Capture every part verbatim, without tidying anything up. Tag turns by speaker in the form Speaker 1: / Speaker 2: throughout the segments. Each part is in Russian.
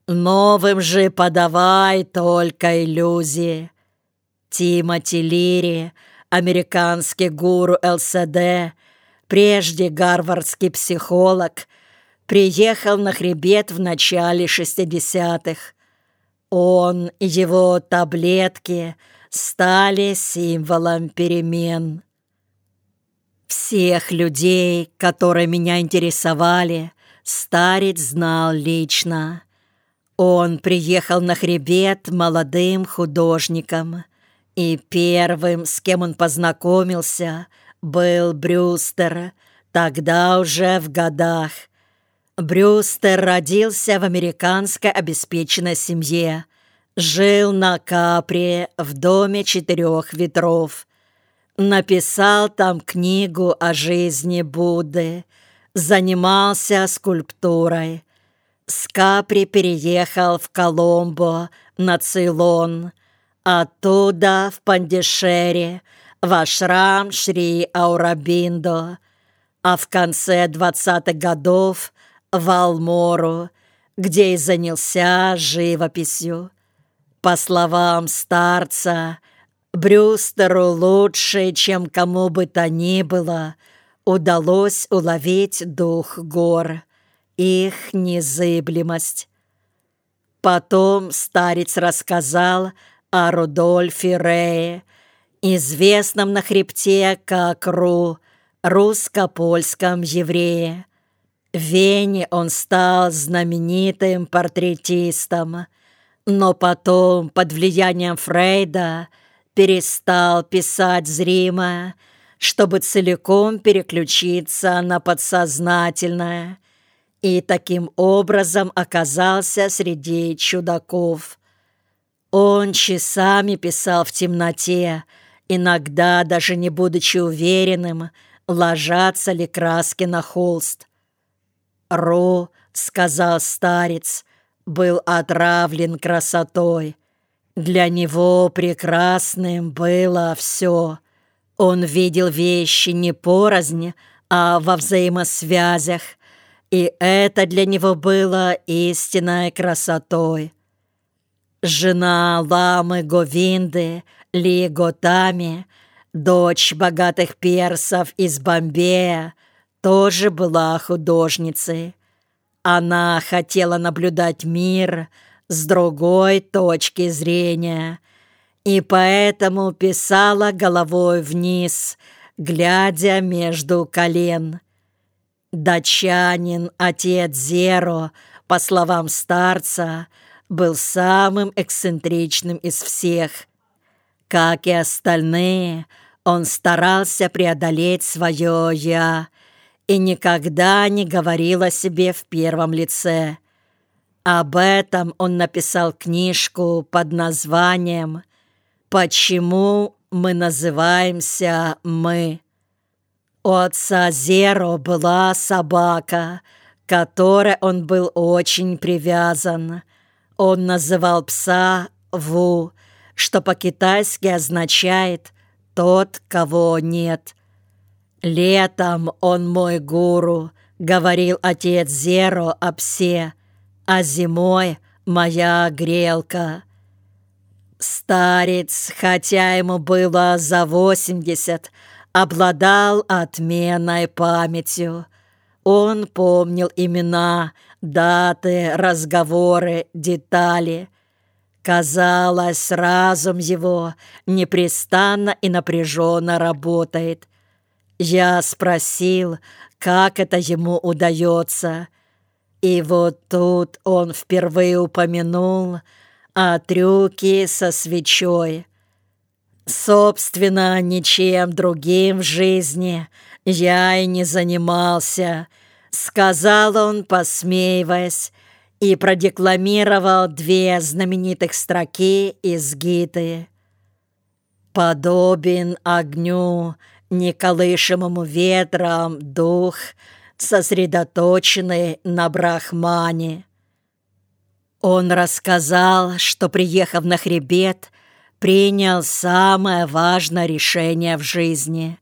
Speaker 1: Новым же подавай только иллюзии. Тимоти Лири, американский гуру эл эс ди, прежде гарвардский психолог, приехал на хребет в начале шестидесятых. Он и его таблетки стали символом перемен. Всех людей, которые меня интересовали, старец знал лично. Он приехал на хребет молодым художником, и первым, с кем он познакомился, был Брюстер, тогда уже в годах. Брюстер родился в американской обеспеченной семье, жил на Капри в доме четырех ветров, написал там книгу о жизни Будды, занимался скульптурой. С Капри переехал в Коломбо, на Цейлон, оттуда в Пандишери, в ашрам Шри Аурабиндо, а в конце двадцатых годов в Алмору, где и занялся живописью. По словам старца, Брюстеру лучше, чем кому бы то ни было, удалось уловить дух гор, их незыблемость. Потом старец рассказал о Рудольфе Рее, известном на хребте как Ру, русско-польском еврее. В Вене он стал знаменитым портретистом, но потом под влиянием Фрейда перестал писать зримое, чтобы целиком переключиться на подсознательное, и таким образом оказался среди чудаков. Он часами писал в темноте, иногда даже не будучи уверенным, ложатся ли краски на холст. «Ру, — сказал старец, — был отравлен красотой. Для него прекрасным было все. Он видел вещи не порознь, а во взаимосвязях, и это для него было истинной красотой. Жена ламы Говинды, Ли Готами, дочь богатых персов из Бомбея, тоже была художницей. Она хотела наблюдать мир с другой точки зрения, и поэтому писала головой вниз, глядя между колен. Датчанин, отец Зеро, по словам старца, был самым эксцентричным из всех. Как и остальные, он старался преодолеть свое «я» и никогда не говорил о себе в первом лице. Об этом он написал книжку под названием «Почему мы называемся мы?». У отца Зеро была собака, к которой он был очень привязан. Он называл пса Ву, что по-китайски означает «тот, кого нет». «Летом он мой гуру», — говорил отец Зеро о псе, «а зимой моя грелка». Старец, хотя ему было за восемьдесят, обладал отменной памятью. Он помнил имена, даты, разговоры, детали. Казалось, разум его непрестанно и напряженно работает. Я спросил, как это ему удается, и вот тут он впервые упомянул о трюке со свечой. Собственно, ничем другим в жизни я и не занимался, сказал он, посмеиваясь, и продекламировал две знаменитых строки из Гиты. «Подобен огню, неколышемому ветром дух, сосредоточенный на Брахмане». Он рассказал, что, приехав на хребет, принял самое важное решение в жизни.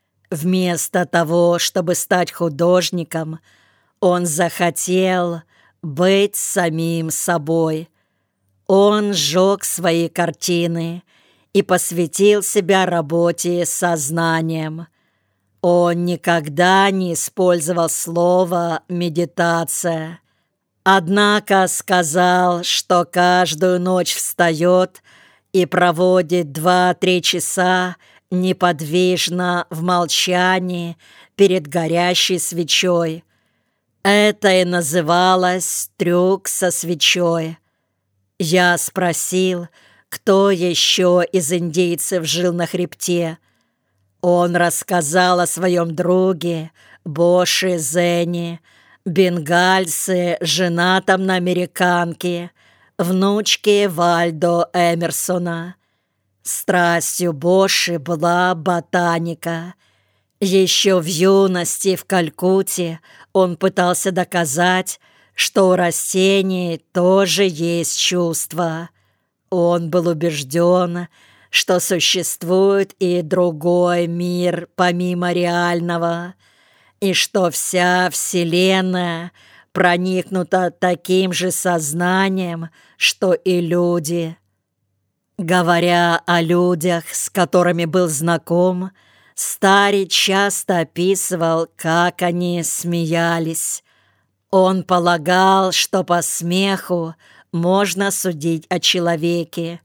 Speaker 1: Вместо того, чтобы стать художником, он захотел быть самим собой. Он сжег свои картины и посвятил себя работе с сознанием. Он никогда не использовал слово «медитация». Однако сказал, что каждую ночь встает и проводит два-три часа неподвижно в молчании перед горящей свечой. Это и называлось «трюк со свечой». Я спросил, кто еще из индейцев жил на хребте. Он рассказал о своем друге Боши Зенни, бенгальце, женатом на американке, внучке Вальдо Эмерсона. Страстью Боши была ботаника. Еще в юности в Калькутте он пытался доказать, что у растений тоже есть чувства. Он был убежден, что существует и другой мир помимо реального, и что вся Вселенная проникнута таким же сознанием, что и люди. Говоря о людях, с которыми был знаком, старец часто описывал, как они смеялись. Он полагал, что по смеху можно судить о человеке.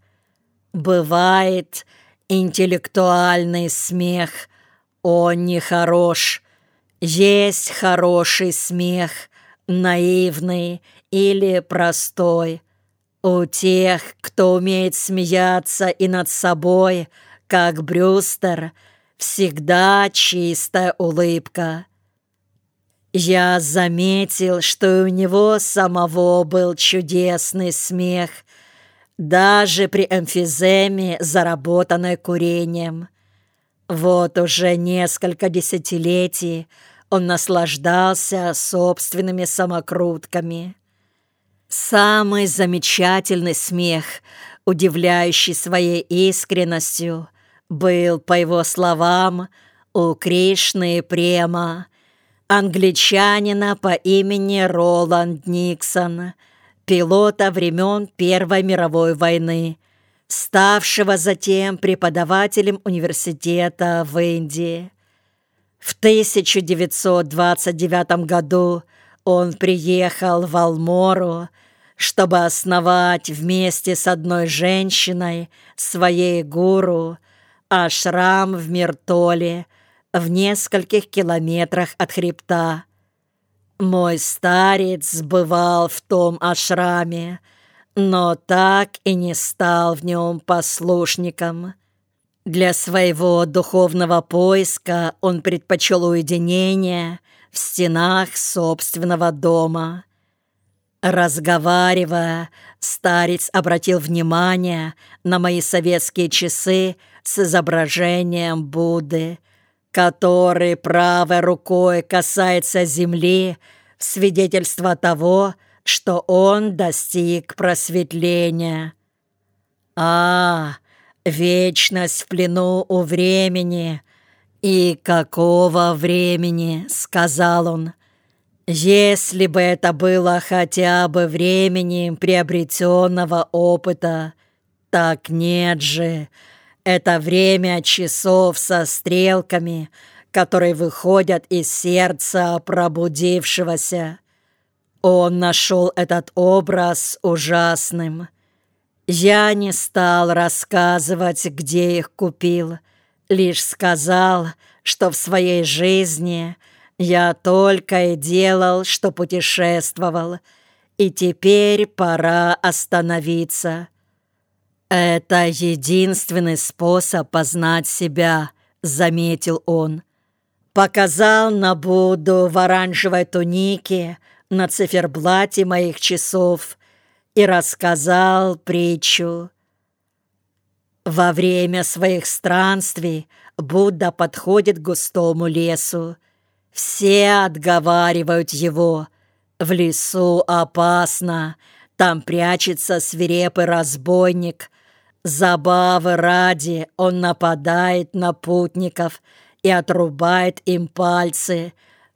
Speaker 1: Бывает интеллектуальный смех, он нехорош. Есть хороший смех, наивный или простой. У тех, кто умеет смеяться и над собой, как Брюстер, всегда чистая улыбка. Я заметил, что у него самого был чудесный смех, даже при эмфиземе, заработанной курением. Вот уже несколько десятилетий он наслаждался собственными самокрутками. Самый замечательный смех, удивляющий своей искренностью, был, по его словам, у Кришны Према, англичанина по имени Роланд Никсон, пилота времен Первой мировой войны, ставшего затем преподавателем университета в Индии. В тысяча девятьсот двадцать девятом году он приехал в Алмору, чтобы основать вместе с одной женщиной, своей гуру, ашрам в Миртоле, в нескольких километрах от хребта. Мой старец бывал в том ашраме, но так и не стал в нем послушником. Для своего духовного поиска он предпочел уединение в стенах собственного дома. Разговаривая, старец обратил внимание на мои советские часы с изображением Будды, который правой рукой касается земли, в свидетельство того, что он достиг просветления. А, вечность в плену у времени. И какого времени, сказал он. Если бы это было хотя бы временем приобретенного опыта, так нет же. Это время часов со стрелками, которые выходят из сердца пробудившегося. Он нашел этот образ ужасным. Я не стал рассказывать, где их купил, лишь сказал, что в своей жизни я только и делал, что путешествовал, и теперь пора остановиться. «Это единственный способ познать себя», — заметил он. Показал на Будду в оранжевой тунике на циферблате моих часов и рассказал притчу. Во время своих странствий Будда подходит к густому лесу. Все отговаривают его. В лесу опасно, там прячется свирепый разбойник. Забавы ради он нападает на путников и отрубает им пальцы,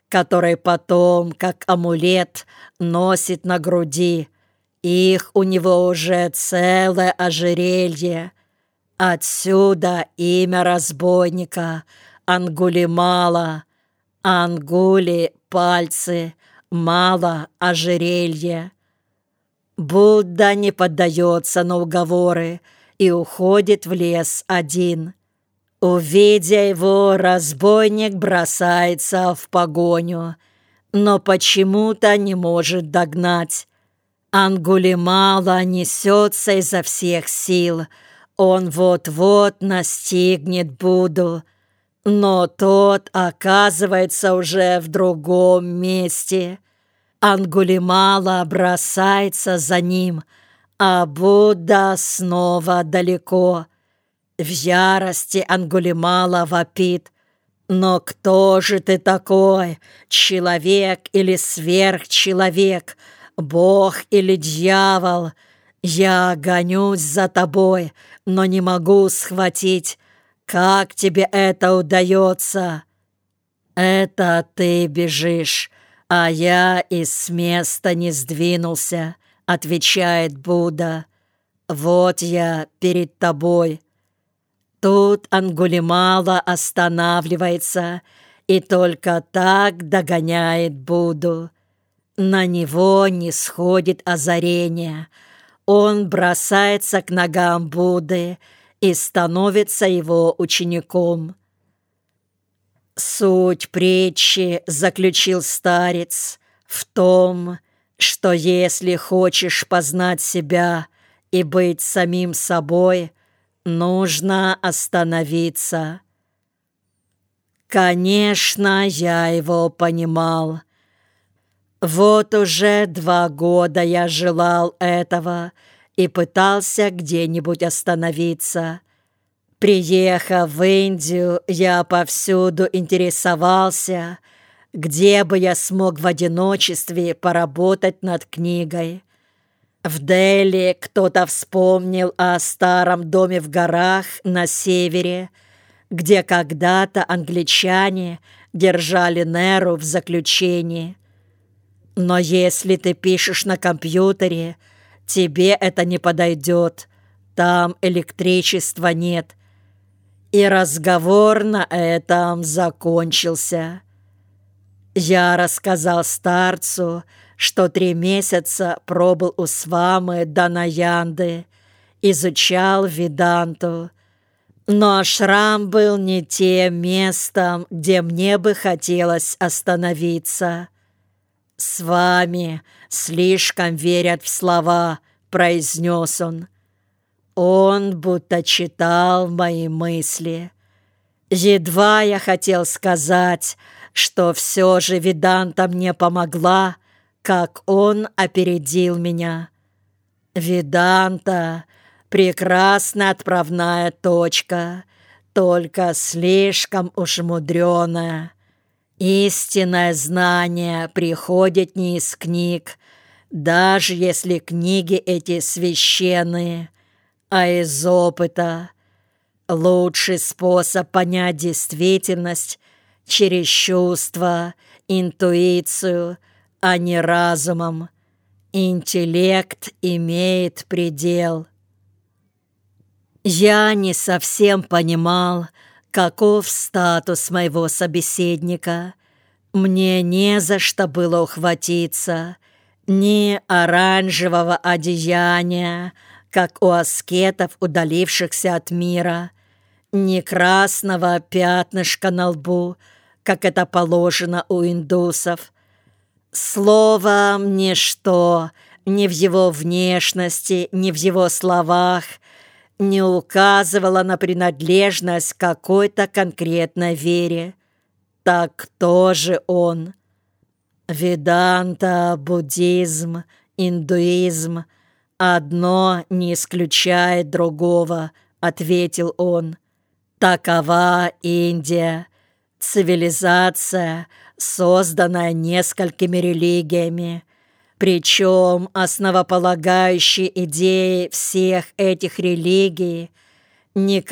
Speaker 1: который потом, как амулет, носит на груди. Их у него уже целое ожерелье. Отсюда имя разбойника Ангулимала. Ангули — пальцы, мало — ожерелье. Будда не поддается на уговоры и уходит в лес один. Увидя его, разбойник бросается в погоню, но почему-то не может догнать. Ангулимала несется изо всех сил. Он вот-вот настигнет Будду, но тот оказывается уже в другом месте. Ангулимала бросается за ним, а Будда снова далеко. В ярости Ангулимала вопит: «Но кто же ты такой? Человек или сверхчеловек? Бог или дьявол? Я гонюсь за тобой, но не могу схватить. Как тебе это удается?» «Это ты бежишь, а я и с места не сдвинулся», — отвечает Будда. «Вот я перед тобой». Тут Ангулимала останавливается и только так догоняет Будду. На него не сходит озарение. Он бросается к ногам Будды и становится его учеником. «Суть притчи, — заключил старец, — в том, что если хочешь познать себя и быть самим собой, нужно остановиться». Конечно, я его понимал. Вот уже два года я желал этого и пытался где-нибудь остановиться. Приехав в Индию, я повсюду интересовался, где бы я смог в одиночестве поработать над книгой. В Дели кто-то вспомнил о старом доме в горах на севере, где когда-то англичане держали Неру в заключении. Но если ты пишешь на компьютере, тебе это не подойдет, там электричества нет. И разговор на этом закончился. Я рассказал старцу, что три месяца пробыл у Свамы Данаянды, изучал Веданту, но ашрам был не тем местом, где мне бы хотелось остановиться. «С вами слишком верят в слова», — произнес он. Он будто читал мои мысли. Едва я хотел сказать, что все же Веданта мне помогла, как он опередил меня. Веданта — прекрасная отправная точка, только слишком уж мудреная. Истинное знание приходит не из книг, даже если книги эти священные, а из опыта. Лучший способ понять действительность — через чувства, интуицию, а не разумом. Интеллект имеет предел. Я не совсем понимал, каков статус моего собеседника. Мне не за что было ухватиться. Ни оранжевого одеяния, как у аскетов, удалившихся от мира, ни красного пятнышка на лбу, как это положено у индусов. Словом, ничто, ни в его внешности, ни в его словах не указывало на принадлежность к какой-то конкретной вере. Так кто же он? Веданта, буддизм, индуизм — одно не исключает другого, — ответил он. Такова Индия, цивилизация, созданная несколькими религиями. Причем основополагающие идеи всех этих религий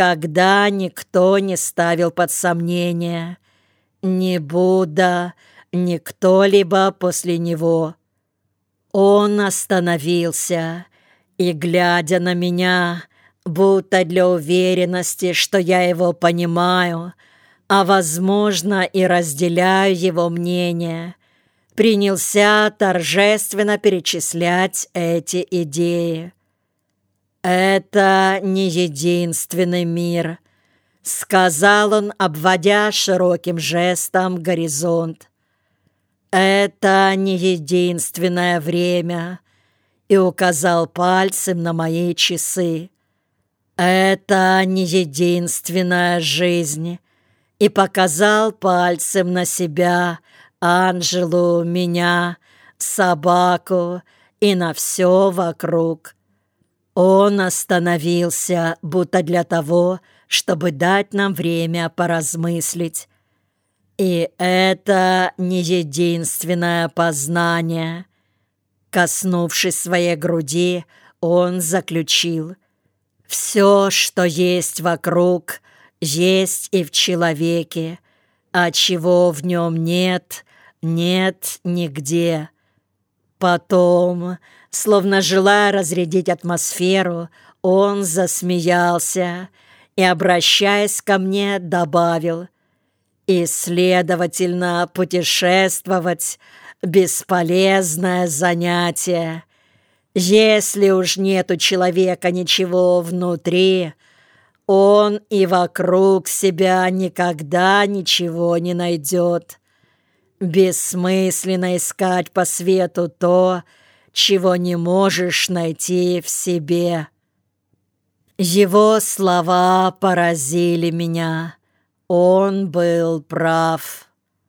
Speaker 1: никогда никто не ставил под сомнение. Ни Будда, ни кто-либо после него. Он остановился и, глядя на меня, будто для уверенности, что я его понимаю, а, возможно, и разделяю его мнение, принялся торжественно перечислять эти идеи. «Это не единственный мир», — сказал он, обводя широким жестом горизонт. «Это не единственное время», и указал пальцем на мои часы. «Это не единственная жизнь», и показал пальцем на себя, Анжелу, меня, собаку и на все вокруг. Он остановился, будто для того, чтобы дать нам время поразмыслить. И это не единственное познание. Коснувшись своей груди, он заключил: «Все, что есть вокруг, есть и в человеке, а чего в нем нет, нет нигде». Потом, словно желая разрядить атмосферу, он засмеялся и, обращаясь ко мне, добавил: «И, следовательно, путешествовать — бесполезное занятие. Если уж нет у человека ничего внутри, он и вокруг себя никогда ничего не найдет. Бессмысленно искать по свету то, чего не можешь найти в себе». Его слова поразили меня. Он был прав.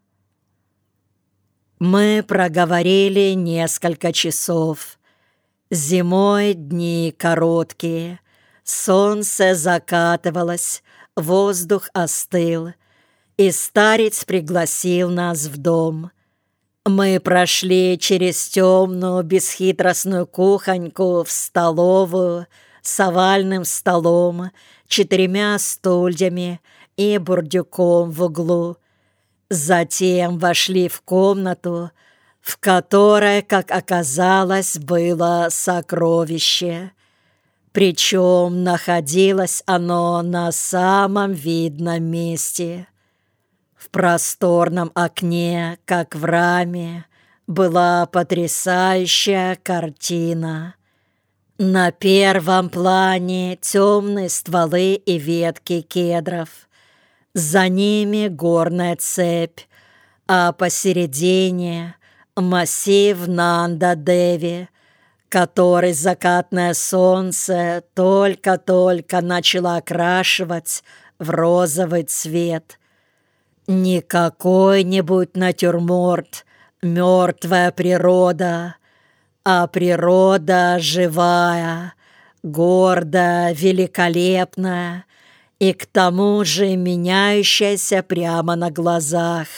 Speaker 1: Мы проговорили несколько часов. Зимой дни короткие. Солнце закатывалось, воздух остыл, и старец пригласил нас в дом. Мы прошли через темную бесхитростную кухоньку в столовую с овальным столом, четырьмя стульями и бурдюком в углу. Затем вошли в комнату, в которой, как оказалось, было сокровище. Причем находилось оно на самом видном месте. В просторном окне, как в раме, была потрясающая картина. На первом плане темные стволы и ветки кедров. За ними горная цепь, а посередине массив Нанда-Деви, который закатное солнце только-только начало окрашивать в розовый цвет. Не какой-нибудь натюрморт, мертвая природа, а природа живая, гордая, великолепная и к тому же меняющаяся прямо на глазах.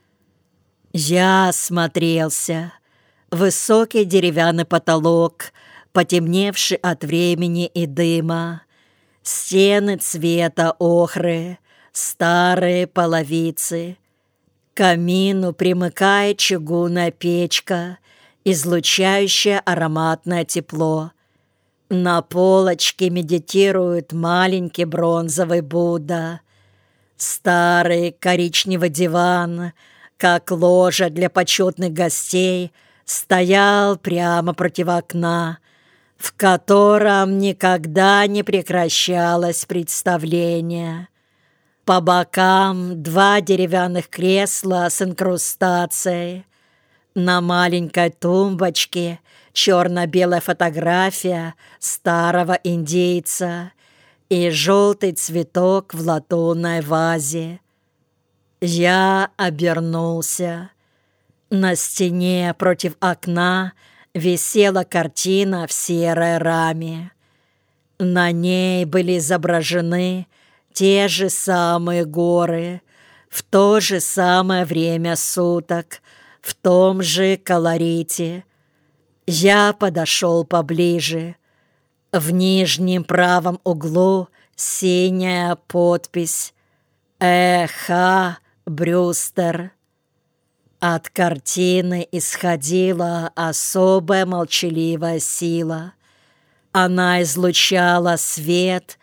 Speaker 1: Я осмотрелся. Высокий деревянный потолок, потемневший от времени и дыма, стены цвета охры, старые половицы. К камину примыкает чугунная печка, излучающая ароматное тепло. На полочке медитирует маленький бронзовый Будда. Старый коричневый диван, как ложа для почетных гостей, стоял прямо против окна, в котором никогда не прекращалось представление. По бокам два деревянных кресла с инкрустацией. На маленькой тумбочке черно-белая фотография старого индейца и желтый цветок в латунной вазе. Я обернулся. На стене против окна висела картина в серой раме. На ней были изображены те же самые горы, в то же самое время суток, в том же колорите. Я подошел поближе. В нижнем правом углу синяя подпись «Э Х Брюстер». От картины исходила особая молчаливая сила. Она излучала свет